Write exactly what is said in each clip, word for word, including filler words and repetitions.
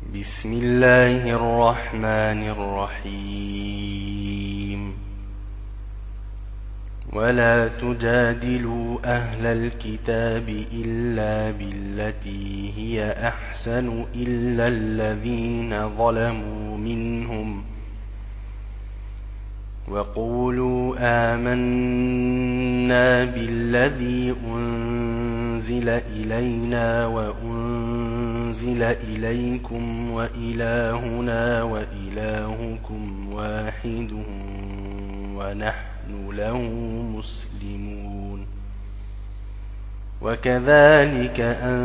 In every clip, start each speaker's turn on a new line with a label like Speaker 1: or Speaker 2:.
Speaker 1: بسم الله الرحمن الرحيم ولا تجادلوا أهل الكتاب إلا بالتي هي أحسن إلا الذين ظلموا منهم وقولوا آمنا بالذي أنزل إلينا وأنزل إليكم وإلهنا وإلهكم واحد ونحن له مسلمون وكذلك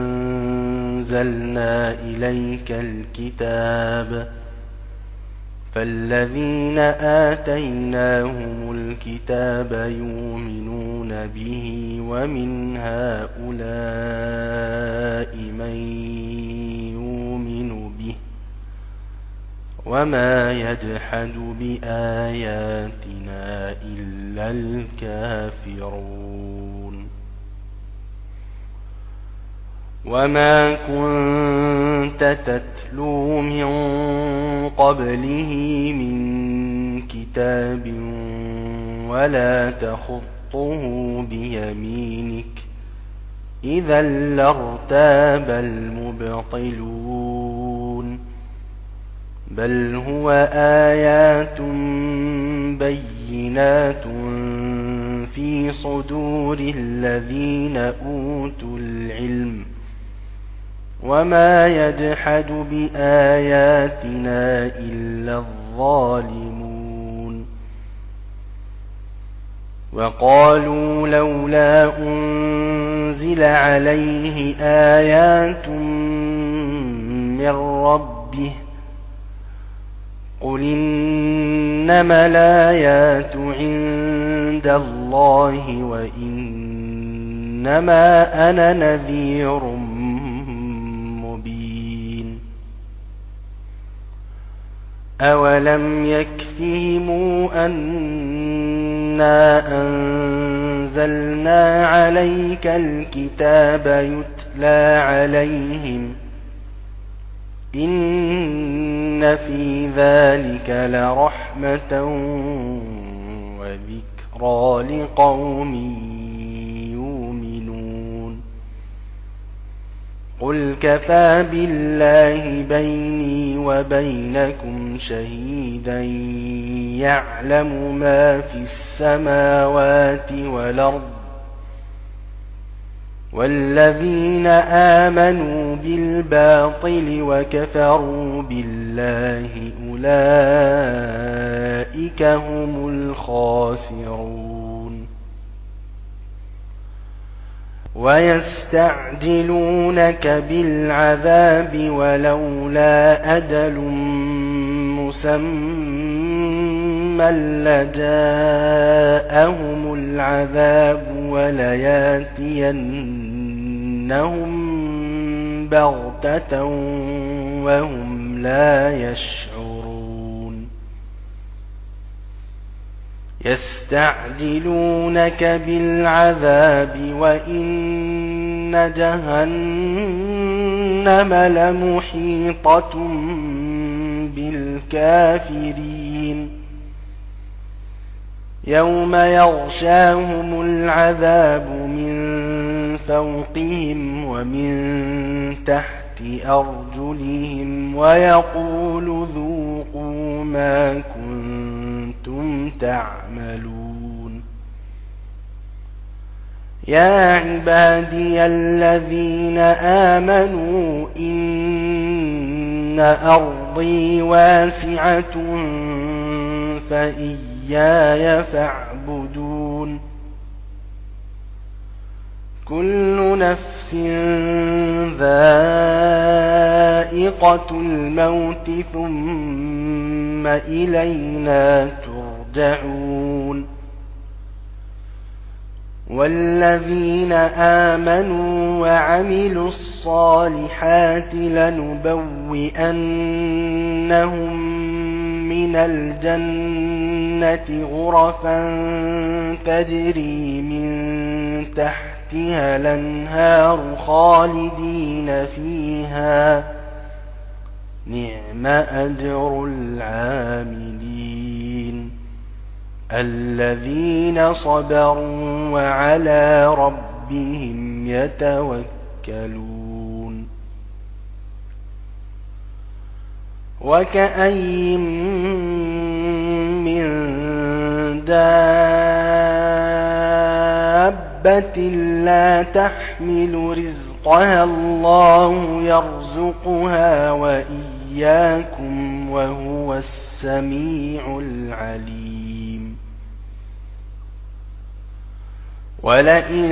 Speaker 1: أنزلنا إليك الكتاب فالذين آتيناهم الكتاب يؤمنون به ومن هؤلاء من يؤمن به وما يجحد بآياتنا إلا الكافرون وما كنت تتلو من قبله من كتاب ولا تخطه بيمينك إذا لارتاب المبطلون بل هو آيات بينات في صدور الذين أوتوا العلم وما يجحد بآياتنا إلا الظالمون وقالوا لولا أنزل عليه آيات من ربه قل إنما الآيات عند الله وإنما أنا نذير أولم يكفهم أنا أنزلنا عليك الكتاب يتلى عليهم إن في ذلك لرحمة وذكرى لقوم يؤمنون قل كفى بالله بيني وبينكم شهيدا يعلم ما في السماوات والأرض والذين آمنوا بالباطل وكفروا بالله أولئك هم الخاسرون ويستعجلونك بالعذاب ولولا أجل مسمى لجاءهم العذاب ولياتينهم بغتة وهم لا يشعرون يستعجلونك بالعذاب وإن جهنم لمحيطة بالكافرين يوم يغشاهم العذاب من فوقهم ومن تحت أرجلهم ويقول ذوقوا ما كنتم تعملون يا عبادي الذين آمنوا إن أرضي واسعة فإياي فاعبدون كل نفس ذائقة الموت ثم إلينا ترجعون والذين آمنوا وعملوا الصالحات لنبوئنهم من الجنة غرفا تجري من تحتها الأنهار خالدين فيها نعم أجر العاملين الذين صبروا وعلى ربهم يتوكلون وكأين من دابة لا تحمل رزقها الله يرزقها وإياكم وهو السميع العليم ولئن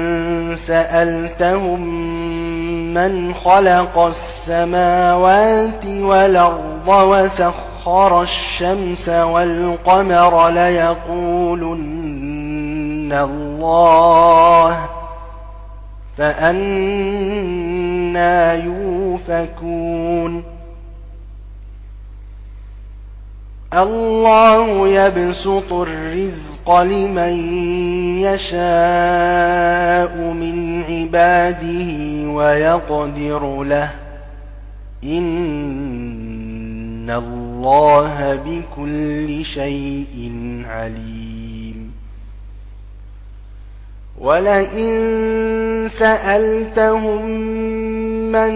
Speaker 1: سألتهم من خلق السماوات والأرض وسخر الشمس والقمر ليقولن الله فأنى يؤفكون الله يبسط الرزق لمن يشاء من عباده ويقدر له إن الله بكل شيء عليم ولئن سألتهم من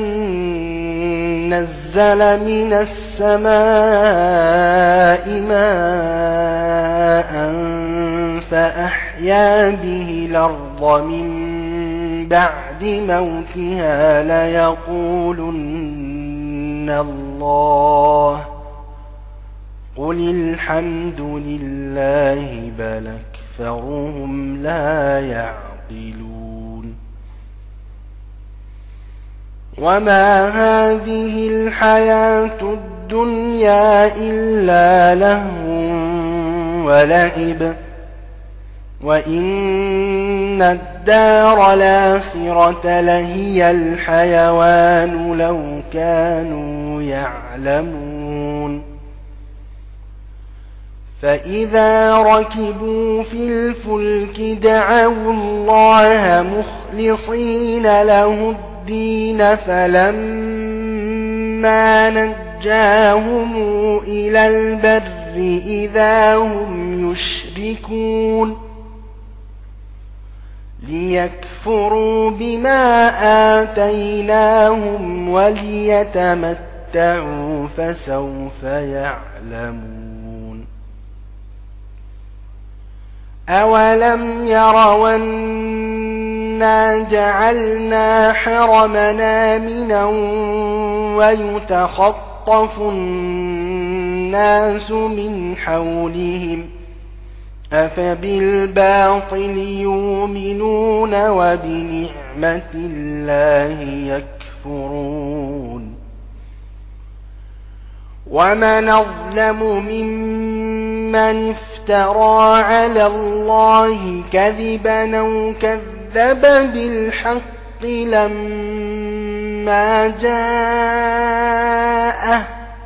Speaker 1: نزل من السماء ماء فأحيا به الأرض من بعد موتها ليقولن الله قل الحمد لله بل أكثرهم لا يعقلون وما هذه الحياة الدنيا إلا لهو ولعب وإن الدار الآخرة لهي الحيوان لو كانوا يعلمون فإذا ركبوا في الفلك دعوا الله مخلصين له الدين فلما نجاهم إلى البر إذا هم يشركون ليكفروا بما آتيناهم وليتمتعوا فسوف يعلمون أولم يروا أنا جعلنا حرمنا آمنا ويتخطف الناس من حولهم أفبالباطل يؤمنون وبنعمة الله يكفرون ومن أظلم ممن افترى على الله كذبا أو كذب بالحق لما جاءه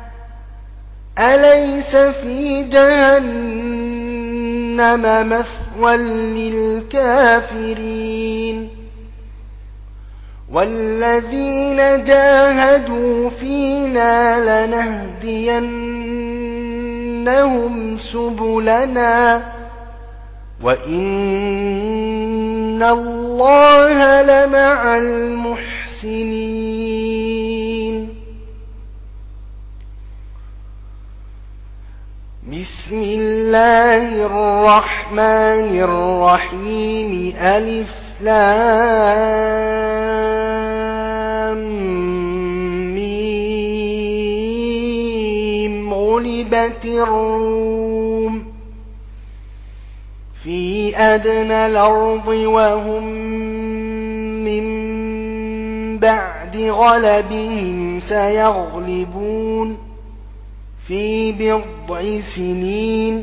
Speaker 1: أليس في جهنم مثوى للكافرين والذين جاهدوا فينا لنهدينهم سبلنا وإن الله لمع المحسنين بسم الله الرحمن الرحيم ألف لام ميم غلبت الروم في أدنى الأرض وهم من بعد غلبهم سيغلبون في بضع سنين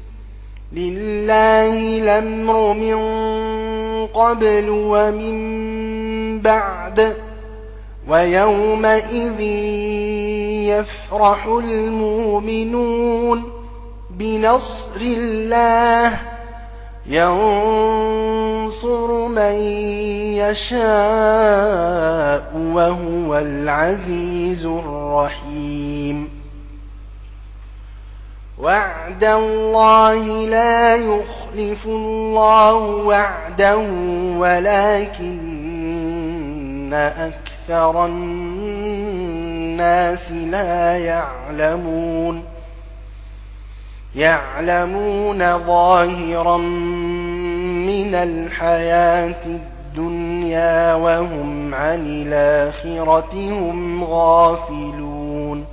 Speaker 1: لله الأمر من قبل ومن بعد ويومئذ يفرح المؤمنون بنصر الله ينصر من يشاء وهو العزيز الرحيم وعد الله لا يخلف الله وعده ولكن أكثر الناس لا يعلمون يعلمون ظاهرا من الحياة الدنيا وهم عن الآخرة هم غافلون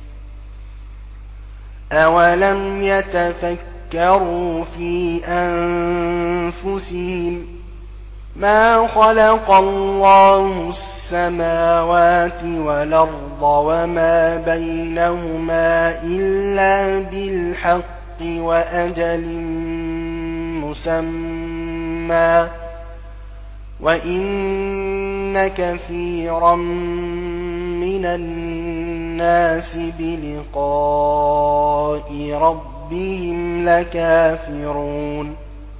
Speaker 1: أولم يتفكروا في أنفسهم ما خلق الله السماوات والأرض وما بينهما إلا بالحق وأجل مسمى وإن كثيرا من الناس بلقاء ربهم لكافرون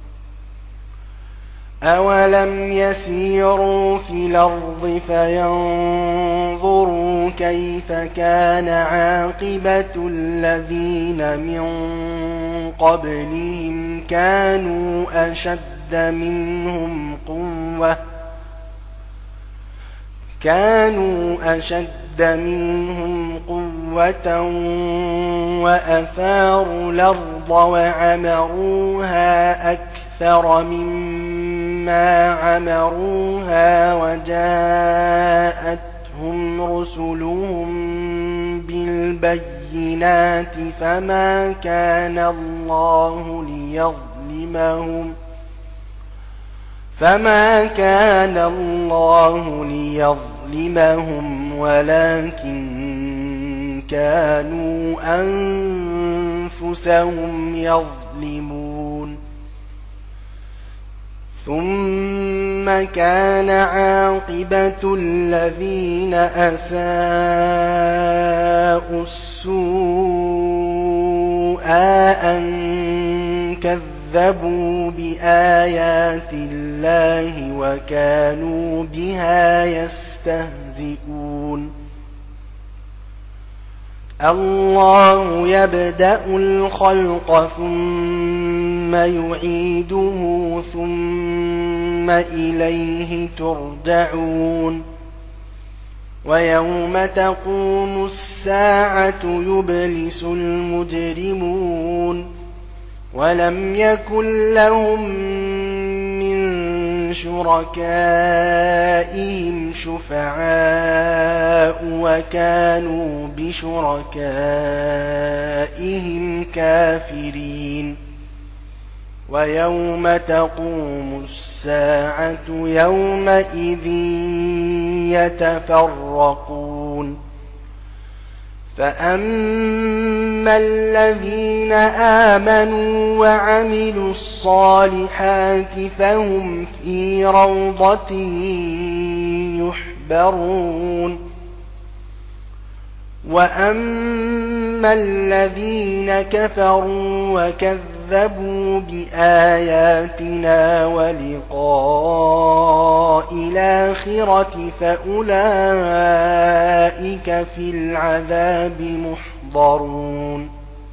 Speaker 1: أولم يسيروا في الأرض فينظروا كيف كان عاقبة الذين من قبلهم كانوا أشد منهم قوة كانوا أشد منهم قوة وأثاروا الأرض وعمروها أكثر مما عمروها وجاءتهم رسلهم بالبينات فما كان الله ليظلمهم فما كان الله ليظلمهم ولكن كانوا أنفسهم يظلمون ثم كان عاقبة الذين أساءوا السوء أن كذبوا بآيات الله وكانوا بها يستهزئون الله يبدأ الخلق ثم يعيده ثم إليه ترجعون ويوم تقوم الساعة يبلس المجرمون ولم يكن لهم من شركائهم شفعاء وكانوا بشركائهم كافرين ويوم تقوم الساعة يومئذ يتفرقون فأما الذين آمنوا وعملوا الصالحات فهم في روضة يحبرون وأما الذين كفروا وكذبوا بآياتنا ولقاء الآخرة فأولئك في العذاب محضرون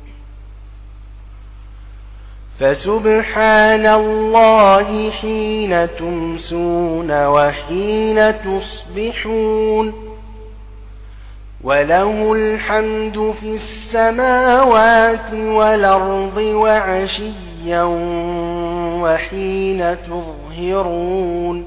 Speaker 1: فسبحان الله حين تمسون وحين تصبحون وله الحمد في السماوات والأرض وعشيا وحين تظهرون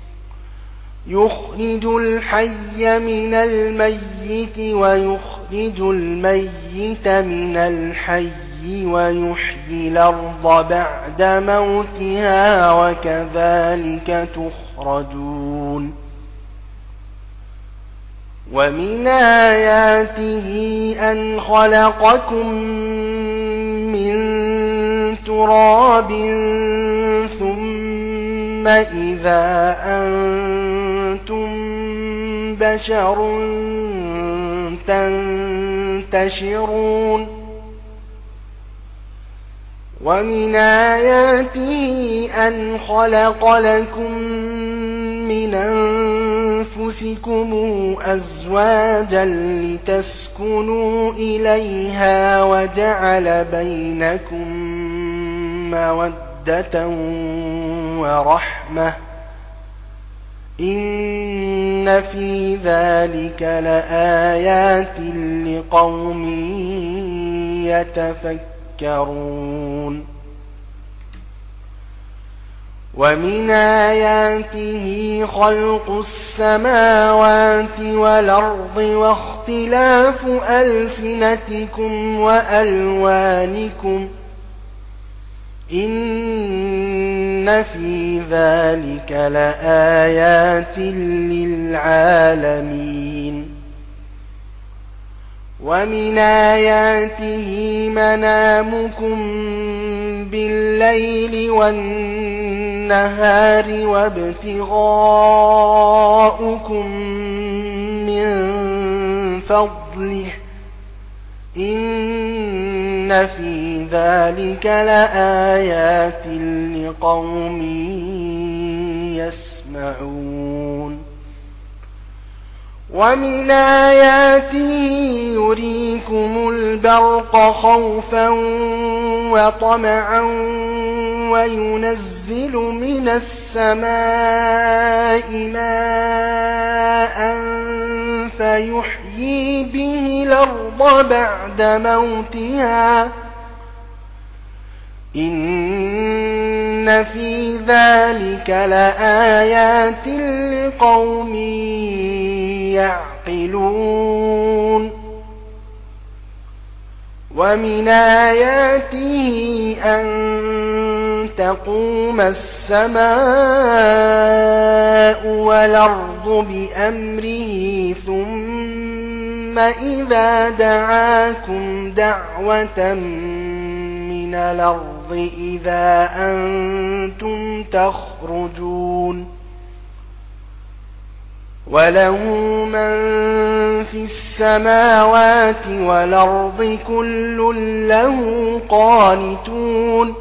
Speaker 1: يخرج الحي من الميت ويخرج الميت من الحي ويحيي الأرض بعد موتها وكذلك تخرجون ومن آياته أن خلقكم من تراب ثم إذا أنتم بشر تنتشرون ومن آياته أن خلق لكم من أنفسكم أزواجا لتسكنوا إليها وجعل بينكم مودة ورحمة إن في ذلك لآيات لقوم يتفكرون ومن آياته خلق السماوات والأرض واختلاف ألسنتكم وألوانكم إن في ذلك لآيات للعالمين ومن آياته منامكم بالليل والنهار وابتغاؤكم من فضله إن في ذلك لآيات لقوم يسمعون ومن آياته يريكم البرق خوفا وطمعا وينزل من السماء ماء فيحيي به الأرض بعد موتها إن في ذلك لآيات لقوم يعقلون ومن آياته أن تقوم السماء والأرض بأمره ثم إذا دعاكم دعوة من الأرض إذا أنتم تخرجون وله من في السماوات والأرض كل له قانتون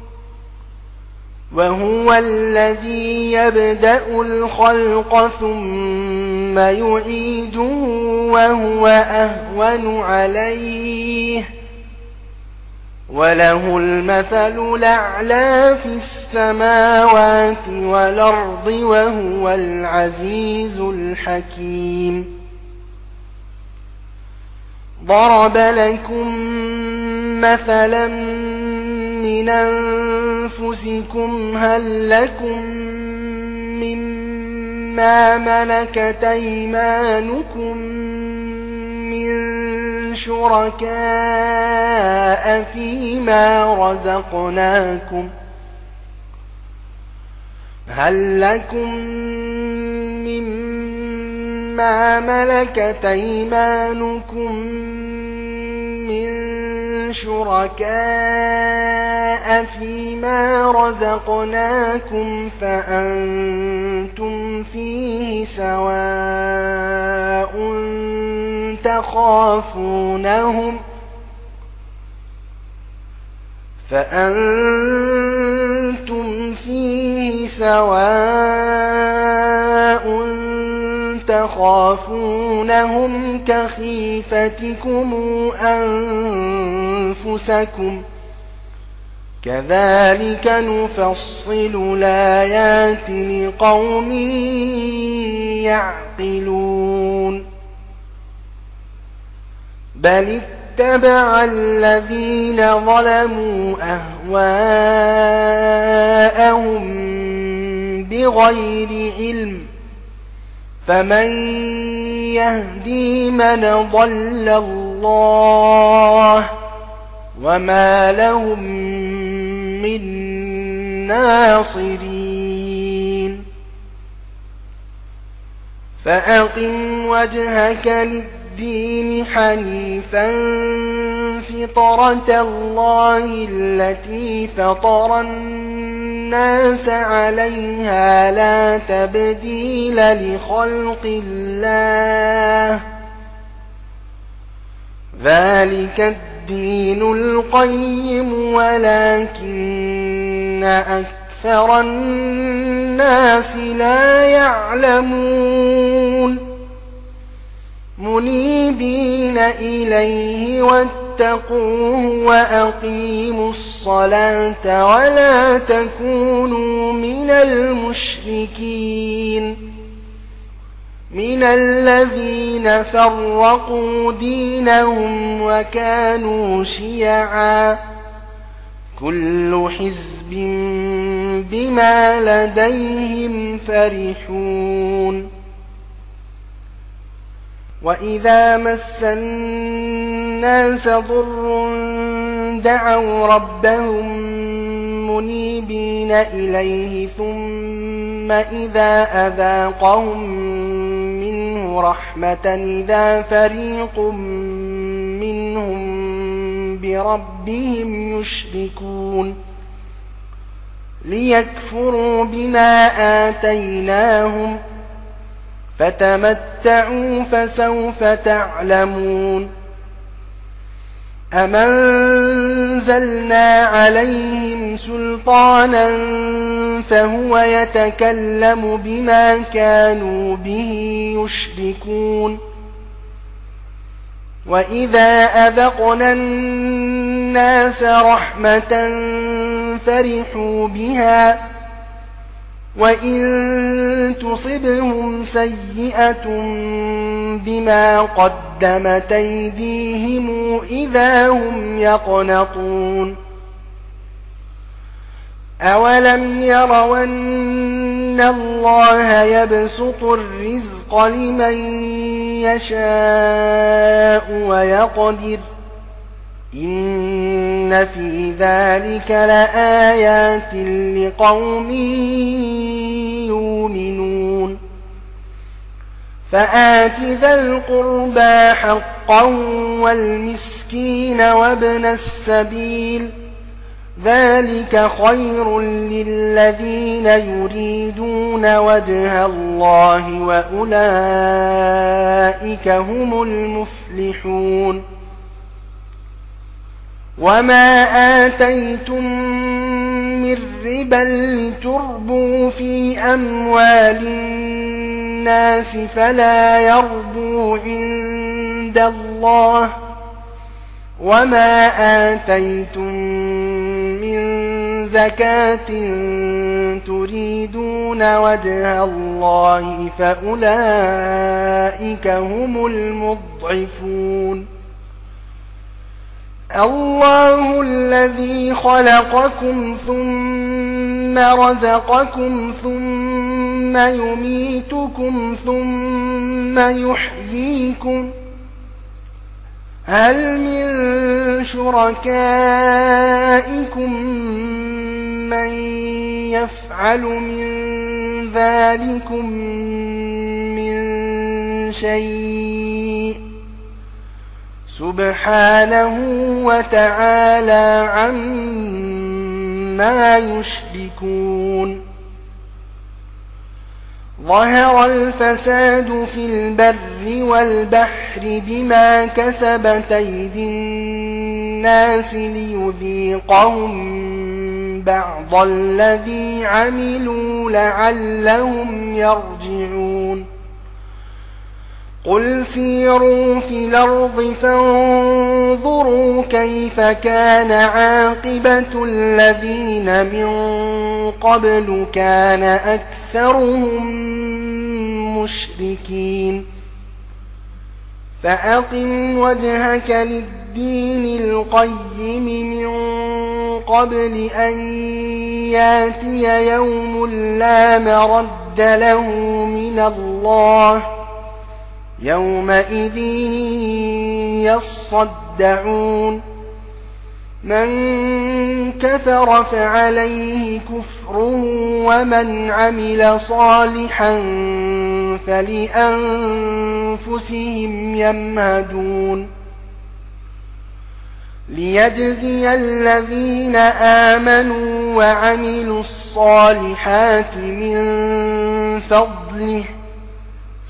Speaker 1: وهو الذي يبدأ الخلق ثم يعيده وهو أهون عليه وله المثل الأعلى في السماوات والأرض وهو العزيز الحكيم ضرب لكم مثلا من أنفسكم هل لكم مما ملكت أيمانكم من شركاء فيما رزقناكم هل لكم مما ملكت أيمانكم من شركاء فيما رزقناكم فأنتم فيه سواء تخافونهم فأنتم فيه سواء تخافونهم كخيفتكم أنفسكم كذلك نفصل الآيات لقوم يعقلون بل اتبع الذين ظلموا أهواءهم بغير علم فمن يهدي من ضل الله وما لهم من ناصرين فأقم وجهك للدين حنيفا فطرة الله التي فطر الناس عليها لا تبديل لخلق الله ذلك الدين القيم ولكن أكثر الناس لا يعلمون منيبين إليه واتقوه وأقيموا الصلاة ولا تكونوا من المشركين من الذين فرقوا دينهم وكانوا شيعا كل حزب بما لديهم فرحون وإذا مس الناس ضر دعوا ربهم منيبين إليه ثم إذا أذاقهم منه رحمة إذا فريق منهم بربهم يشركون ليكفروا بما آتيناهم فتمتعوا فسوف تعلمون أم أنزلنا عليهم سلطانا فهو يتكلم بما كانوا به يشركون وإذا أذقنا الناس رحمة فرحوا بها وإن تصبهم سيئة بما قدمت أيديهم إذا هم يقنطون أولم يروا أن الله يبسط الرزق لمن يشاء ويقدر إن في ذلك لآيات لقوم يؤمنون فآت ذا القربى حقه والمسكين وابن السبيل ذلك خير للذين يريدون وجه الله وأولئك هم المفلحون وما آتيتم من ربا لتربوا في أموال الناس فلا يربو عند الله وما آتيتم من زكاة تريدون وجه الله فأولئك هم المضعفون الله الذي خلقكم ثم رزقكم ثم يميتكم ثم يحييكم هل من شركائكم من يفعل من ذلكم من شيء سبحانه وتعالى عما يشركون ظهر الفساد في البر والبحر بما كسبت أيدي الناس ليذيقهم بعض الذي عملوا لعلهم يرجعون قل سيروا في الأرض فانظروا كيف كان عاقبة الذين من قبل كان أكثرهم مشركين فأقم وجهك للدين القيم من قبل أن ياتي يوم لا مرد له من الله يومئذ يصدعون من كفر فعليه كفره ومن عمل صالحا فلأنفسهم يمهدون ليجزي الذين آمنوا وعملوا الصالحات من فضله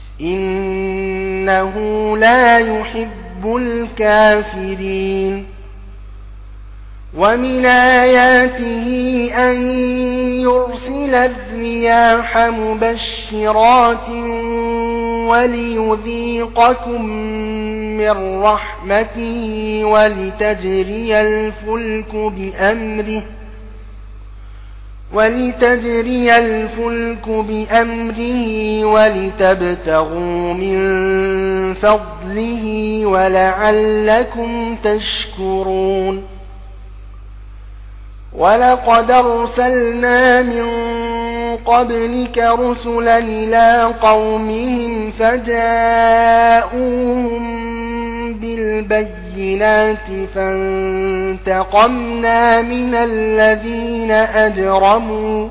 Speaker 1: إنه لا يحب الكافرين ومن آياته أن يرسل الرياح مبشرات وليذيقكم من رحمته ولتجري الفلك بأمره ولتجري الفلك بأمره ولتبتغوا من فضله ولعلكم تشكرون ولقد أرسلنا من قبلك رسلا إلى قومهم فجاءوهم بالبينات فانتقمنا من الذين أجرموا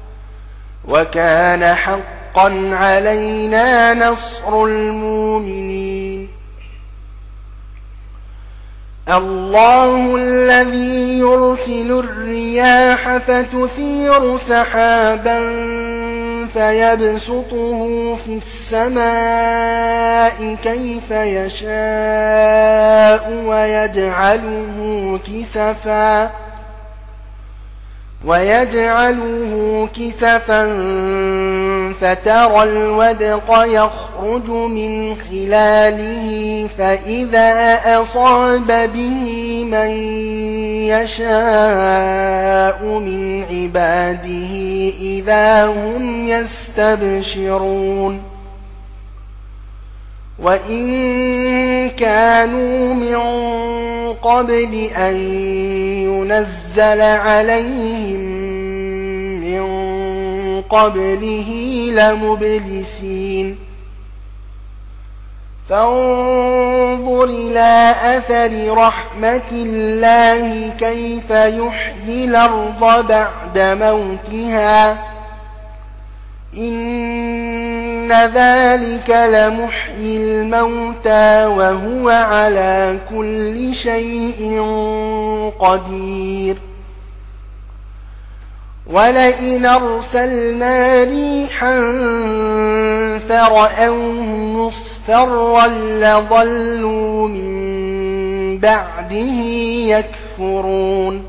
Speaker 1: وكان حقا علينا نصر المؤمنين الله الذي يرسل الرياح فتثير سحابا فيبسطه في السماء كيف يشاء ويجعله كسفا ويجعله كسفا فترى الودق يخرج من خلاله فإذا أصاب به من يشاء من عباده إذا هم يستبشرون وإن كانوا من قبل أن ينزل عليهم من قبله لمبلسين فانظر إلى أثر رحمة الله كيف يحيي الأرض بعد موتها إن ذلك لمحيي الموتى وهو على كل شيء قدير ولئن أرسلنا ريحا فرأوه مصفرا لظلوا من بعده يكفرون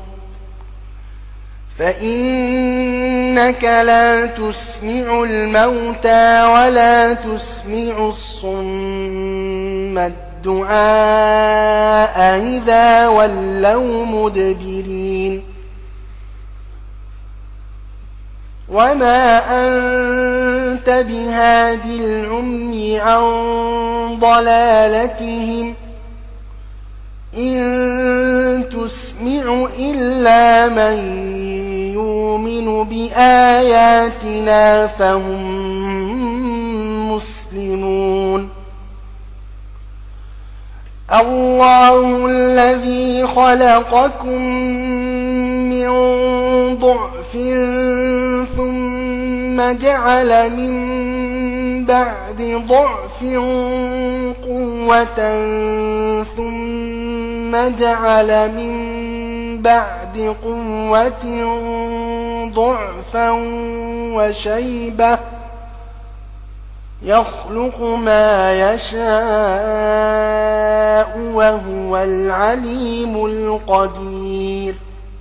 Speaker 1: فإنك لا تسمع الموتى ولا تسمع الصم الدعاء إذا ولوا مدبرين وما أنت بهاد العمي عن ضلالتهم إن تسمع إلا من يؤمن بآياتنا فهم مسلمون الله الذي خلقكم من ضعف ثم جعل من بعد ضعف قوة ثم جعل من بعد قوة ضعفا وشيبة يخلق ما يشاء وهو العليم القدير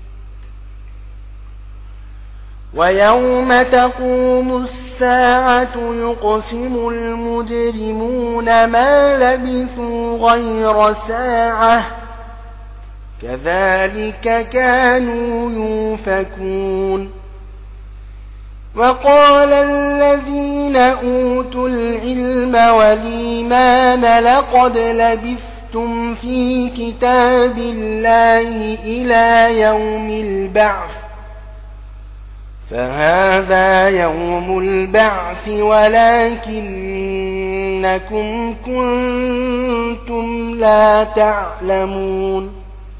Speaker 1: ويوم تقوم الساعة يقسم المجرمون ما لبثوا غير ساعة كذلك كانوا يؤفكون وقال الذين أوتوا العلم والإيمان لقد لبثتم في كتاب الله إلى يوم البعث فهذا يوم البعث ولكنكم كنتم لا تعلمون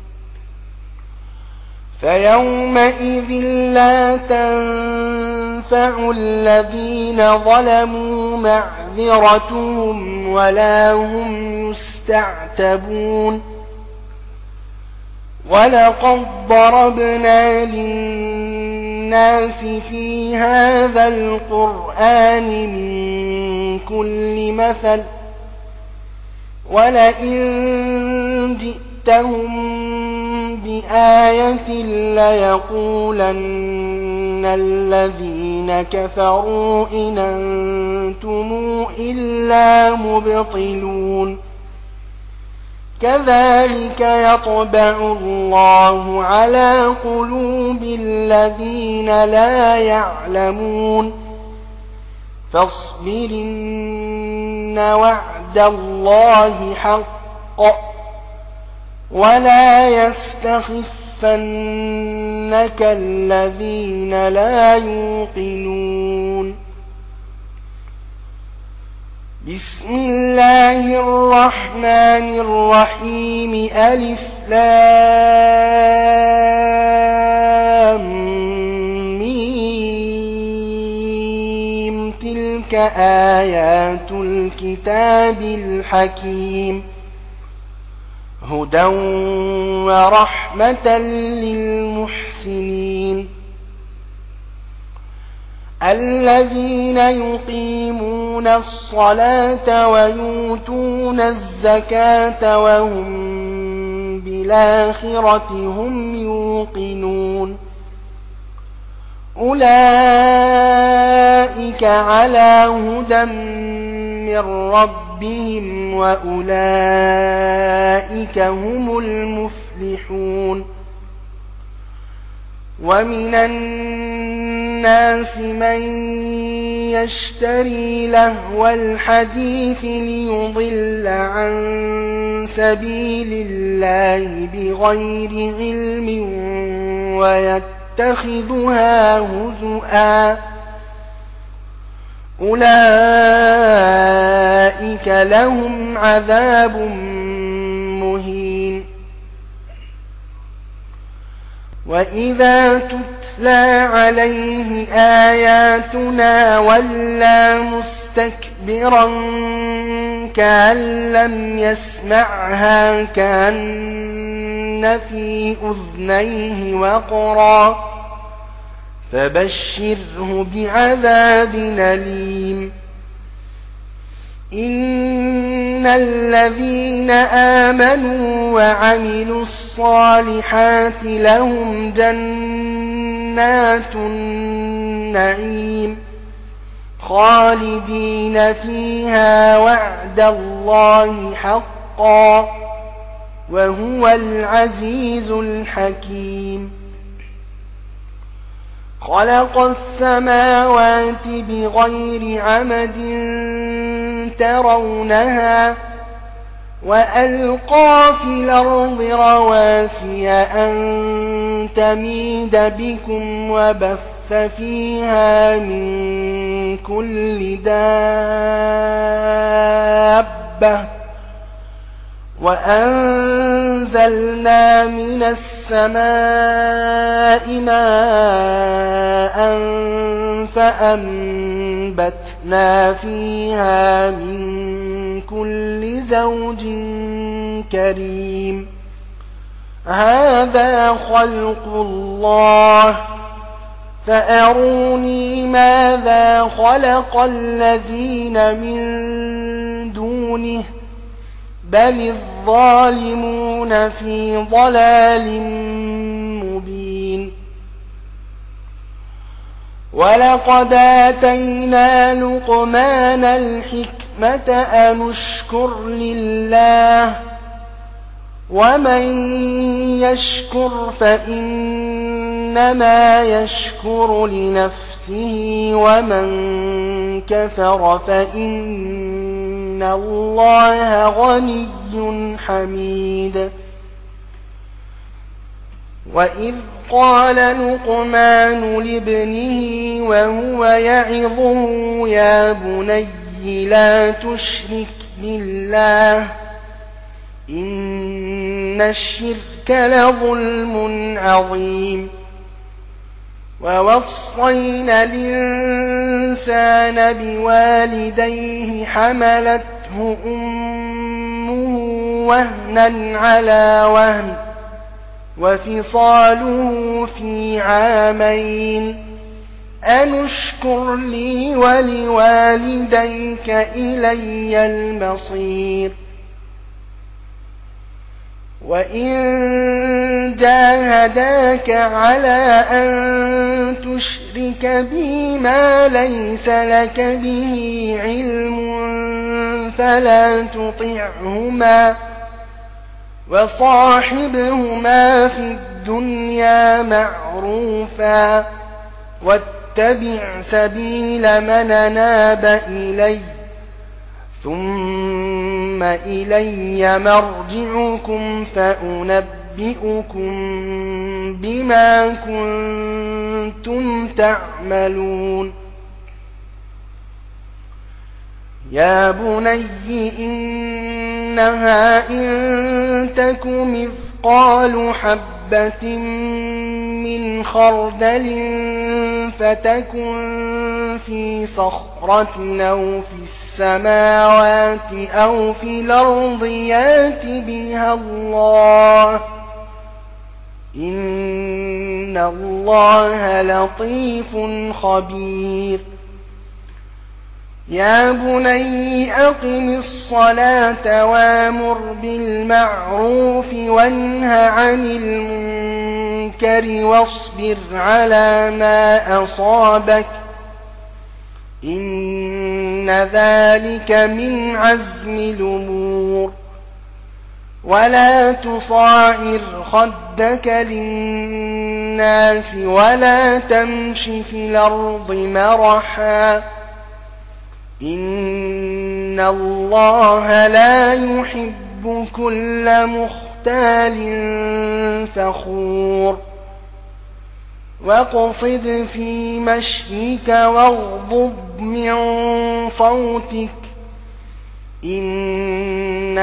Speaker 1: فيومئذ لا تنفع الذين ظلموا معذرتهم ولا هم يستعتبون ولقد ضربنا للناس في هذا القرآن من كل مثل ولئن جئتهم بآية ليقولن الذين كفروا إن أنتم إلا مبطلون كذلك يطبع الله على قلوب الذين لا يعلمون فاصبر إن وعد الله حق ولا يستخفنك الذين لا يوقنون بسم الله الرحمن الرحيم ألف لام ميم تلك آيات الكتاب الحكيم هدى ورحمة للمحسنين الذين يقيمون الصلاة ويؤتون الزكاة وهم بالآخرة هم يوقنون أولئك على هدى من ربهم وأولئك هم المفلحون ومن الناس من يشتري لهو الحديث ليضل عن سبيل الله بغير علم ويتخذها هزؤا أولئك لهم عذاب مهين وإذا تتلى عليه آياتنا ولى مستكبرا كأن لم يسمعها كأن في أذنيه وقرا فبشره بعذاب أليم إن الذين آمنوا وعملوا الصالحات لهم جنات النعيم خالدين فيها وعد الله حقا وهو العزيز الحكيم خلق السماوات بغير عمد ترونها وألقى في الأرض رواسي أن تميد بكم وبث فيها من كل دابة وأنزلنا من السماء ماء فأنبتنا فيها من كل زوج كريم هذا خلق الله فأروني ماذا خلق الذين من دونه بل الظالمون في ضلال مبين ولقد آتينا لقمان الحكمة أن اشكر لله ومن يشكر فإنما يشكر لنفسه ومن كفر فإن الله غني حميد وإذ قال لقمان لابنه وهو يعظه يا بني لا تشرك بالله إن الشرك لظلم عظيم ووصينا الإنسان بوالديه حملته أمه وهنا على وهن وفصاله في عامين أن اشكر لي ولوالديك إلي المصير وإن جاهداك على أن تشرك بي ما ليس لك به علم فلا تطعهما وصاحبهما في الدنيا معروفا واتبع سبيل من أناب إلي ثم إلي مرجعكم فأنبئكم بما كنتم تعملون يا بني إنها إن تك مثقال حبة من خردل فتكن في صخرة أو في السماوات أو في الأرض يات بها الله إن الله لطيف خبير يا بني أقم الصلاة وامر بالمعروف وانه عن المنكر واصبر على ما أصابك إن ذلك من عزم الأمور ولا تصاعر خدك للناس ولا تمش في الأرض مرحا إن الله لا يحب كل مختال فخور واقصد في مشيك واغضض من صوتك إن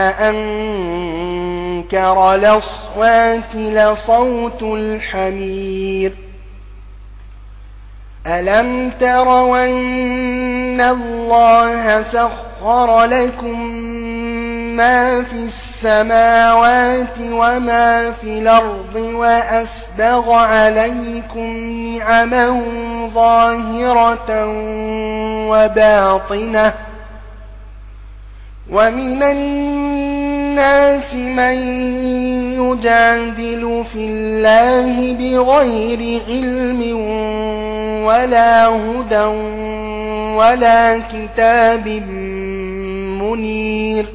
Speaker 1: أنكر الأصوات لصوت الحمير ألم تروا أن الله سخر لكم ما في السماوات وما في الأرض وأسبغ عليكم نعمه ظاهرة وباطنة ومن الناس من يجادل في الله بغير علم ولا هدى ولا كتاب منير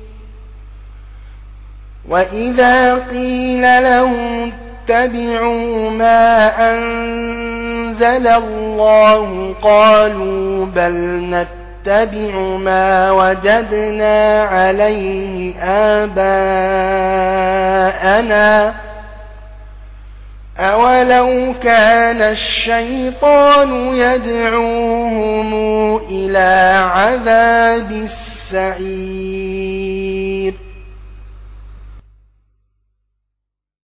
Speaker 1: وإذا قيل لهم اتبعوا ما أنزل الله قالوا بل نتبع ما وجدنا عليه آباءنا أولو كان الشيطان يدعوهم إلى عذاب السعير